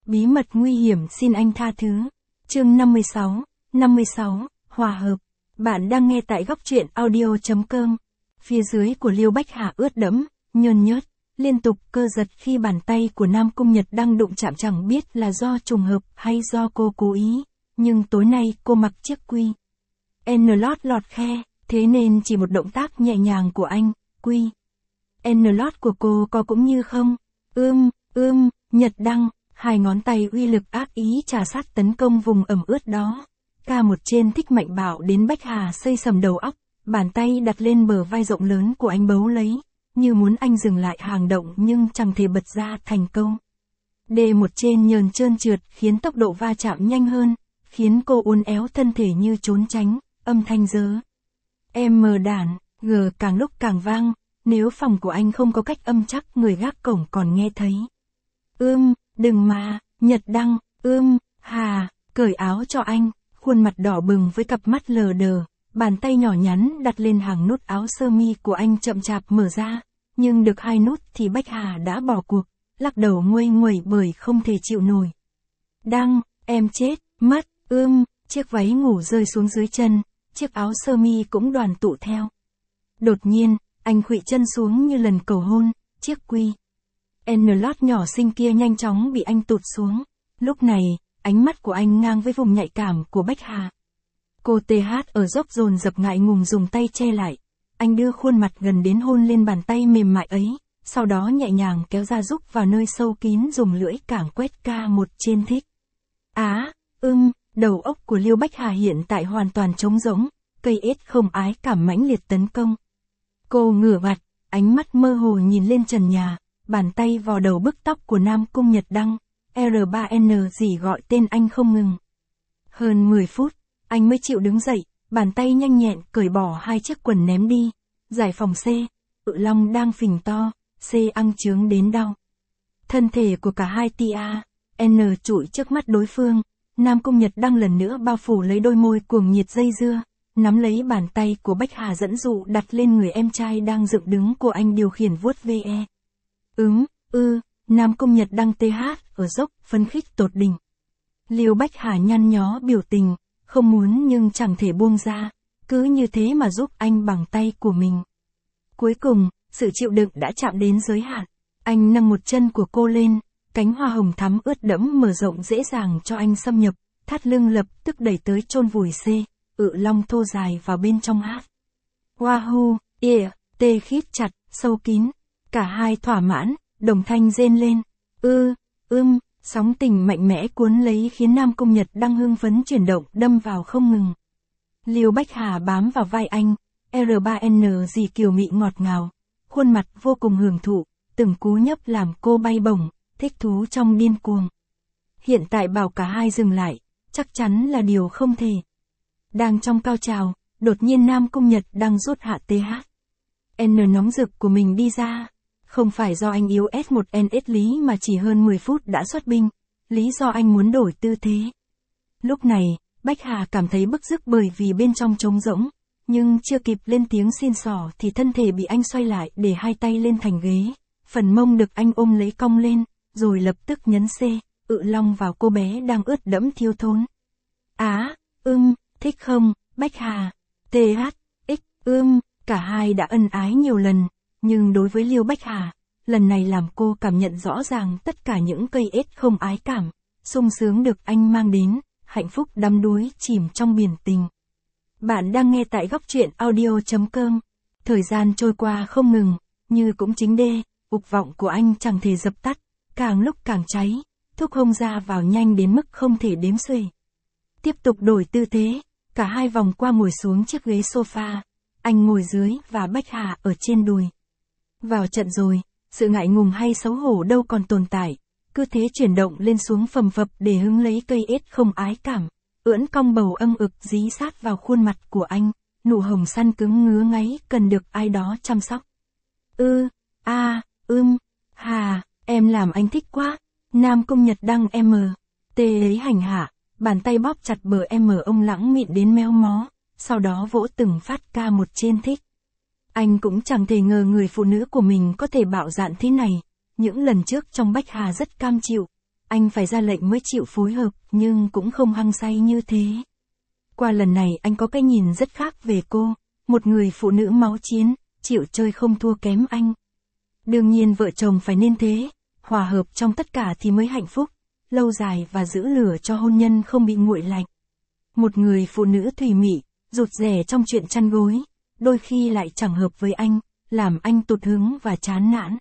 Bí mật nguy hiểm xin anh tha thứ. Chương 56, hòa hợp. Bạn đang nghe tại góc truyện audio.com. Phía dưới của Liêu Bách Hà ướt đẫm, nhơn nhớt, liên tục cơ giật khi bàn tay của Nam Cung Nhật đang đụng chạm, chẳng biết là do trùng hợp hay do cô cố ý. Nhưng tối nay cô mặc chiếc quy N lọt khe, thế nên chỉ một động tác nhẹ nhàng của anh, quy N lót của cô có cũng như không. Nhật Đăng, hai ngón tay uy lực ác ý trà sát tấn công vùng ẩm ướt đó. Ca một trên thích mạnh bạo đến Bách Hà xây sầm đầu óc, bàn tay đặt lên bờ vai rộng lớn của anh bấu lấy, như muốn anh dừng lại hàng động nhưng chẳng thể bật ra thành câu. D một trên nhờn trơn trượt khiến tốc độ va chạm nhanh hơn, khiến cô uốn éo thân thể như trốn tránh, âm thanh dớ. Đản, G càng lúc càng vang, nếu phòng của anh không có cách âm chắc người gác cổng còn nghe thấy. Đừng mà, Nhật Đăng, Hà, cởi áo cho anh, khuôn mặt đỏ bừng với cặp mắt lờ đờ, bàn tay nhỏ nhắn đặt lên hàng nút áo sơ mi của anh chậm chạp mở ra, nhưng được hai nút thì Bách Hà đã bỏ cuộc, lắc đầu nguây nguẩy bởi không thể chịu nổi. Đăng, em chết, mất, chiếc váy ngủ rơi xuống dưới chân, chiếc áo sơ mi cũng đoàn tụ theo. Đột nhiên, anh khuỵu chân xuống như lần cầu hôn, chiếc quy N lót nhỏ xinh kia nhanh chóng bị anh tụt xuống. Lúc này, ánh mắt của anh ngang với vùng nhạy cảm của Bách Hà. Cô TH ở dốc dồn dập ngại ngùng dùng tay che lại. Anh đưa khuôn mặt gần đến hôn lên bàn tay mềm mại ấy, sau đó nhẹ nhàng kéo ra rúc vào nơi sâu kín, dùng lưỡi cảng quét ca một trên thích. Đầu óc của Liêu Bách Hà hiện tại hoàn toàn trống rỗng, cây ết không ái cảm mãnh liệt tấn công. Cô ngửa mặt, ánh mắt mơ hồ nhìn lên trần nhà, bàn tay vò đầu bức tóc của Nam Cung Nhật Đăng, R3N gì gọi tên anh không ngừng. Hơn 10 phút, anh mới chịu đứng dậy, bàn tay nhanh nhẹn cởi bỏ hai chiếc quần ném đi, giải phòng C, Long đang phình to, C ăng chướng đến đau. Thân thể của cả hai tia, N trụi trước mắt đối phương, Nam Cung Nhật Đăng lần nữa bao phủ lấy đôi môi cuồng nhiệt dây dưa, nắm lấy bàn tay của Bách Hà dẫn dụ đặt lên người em trai đang dựng đứng của anh điều khiển vuốt ve. Nam Cung Nhật Đăng TH ở dốc, phấn khích tột đỉnh. Liêu Bách Hà nhăn nhó biểu tình, không muốn nhưng chẳng thể buông ra, cứ như thế mà giúp anh bằng tay của mình. Cuối cùng, sự chịu đựng đã chạm đến giới hạn. Anh nâng một chân của cô lên, cánh hoa hồng thắm ướt đẫm mở rộng dễ dàng cho anh xâm nhập, thắt lưng lập tức đẩy tới chôn vùi C, Long thô dài vào bên trong hát. Wahoo, tê khít chặt, sâu kín, cả hai thỏa mãn, đồng thanh rên lên. Sóng tình mạnh mẽ cuốn lấy khiến Nam Cung Nhật Đăng hưng phấn chuyển động đâm vào không ngừng. Liêu Bách Hà bám vào vai anh, R3N gì kiều mị ngọt ngào, khuôn mặt vô cùng hưởng thụ, từng cú nhấp làm cô bay bổng, thích thú trong điên cuồng. Hiện tại bảo cả hai dừng lại, chắc chắn là điều không thể. Đang trong cao trào, đột nhiên Nam Cung Nhật Đăng rút hạ TH N nóng rực của mình đi ra. Không phải do anh yếu S1NS lý mà chỉ hơn 10 phút đã xuất binh, lý do anh muốn đổi tư thế. Lúc này, Bách Hà cảm thấy bức rứt bởi vì bên trong trống rỗng, nhưng chưa kịp lên tiếng xin xỏ thì thân thể bị anh xoay lại để hai tay lên thành ghế, phần mông được anh ôm lấy cong lên, rồi lập tức nhấn C, Long vào cô bé đang ướt đẫm thiêu thốn. Thích không, Bách Hà, TH, cả hai đã ân ái nhiều lần. Nhưng đối với Liêu Bách Hà, lần này làm cô cảm nhận rõ ràng tất cả những cây ết không ái cảm, sung sướng được anh mang đến, hạnh phúc đắm đuối chìm trong biển tình. Bạn đang nghe tại góc truyện audio.com. Thời gian trôi qua không ngừng, như cũng chính dục vọng của anh chẳng thể dập tắt, càng lúc càng cháy, thúc hông ra vào nhanh đến mức không thể đếm xuể. Tiếp tục đổi tư thế, cả hai vòng qua ngồi xuống chiếc ghế sofa, anh ngồi dưới và Bách Hà ở trên đùi. Vào trận rồi, sự ngại ngùng hay xấu hổ đâu còn tồn tại, cứ thế chuyển động lên xuống phầm phập để hứng lấy cây ết không ái cảm, ưỡn cong bầu âng ực dí sát vào khuôn mặt của anh, nụ hồng săn cứng ngứa ngáy cần được ai đó chăm sóc. Hà, em làm anh thích quá. Nam Cung Nhật Đăng T ấy hành hạ, bàn tay bóp chặt bờ ông lãng mịn đến méo mó, sau đó vỗ từng phát ca một trên thích. Anh cũng chẳng thể ngờ người phụ nữ của mình có thể bạo dạn thế này, những lần trước trong Bách Hà rất cam chịu, anh phải ra lệnh mới chịu phối hợp, nhưng cũng không hăng say như thế. Qua lần này anh có cái nhìn rất khác về cô, một người phụ nữ máu chiến, chịu chơi không thua kém anh. Đương nhiên vợ chồng phải nên thế, hòa hợp trong tất cả thì mới hạnh phúc, lâu dài và giữ lửa cho hôn nhân không bị nguội lạnh. Một người phụ nữ thùy mị, rụt rè trong chuyện chăn gối, đôi khi lại chẳng hợp với anh, làm anh tụt hứng và chán nản.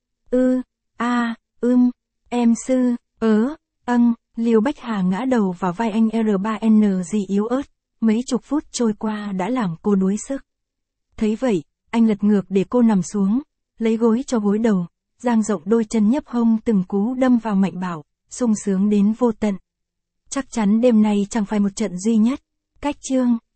Em sư, Liêu Bách Hà ngã đầu vào vai anh R3N gì yếu ớt, mấy chục phút trôi qua đã làm cô đuối sức. Thấy vậy, anh lật ngược để cô nằm xuống, lấy gối cho gối đầu, dang rộng đôi chân nhấp hông từng cú đâm vào mạnh bạo, sung sướng đến vô tận. Chắc chắn đêm nay chẳng phải một trận duy nhất. Cách chương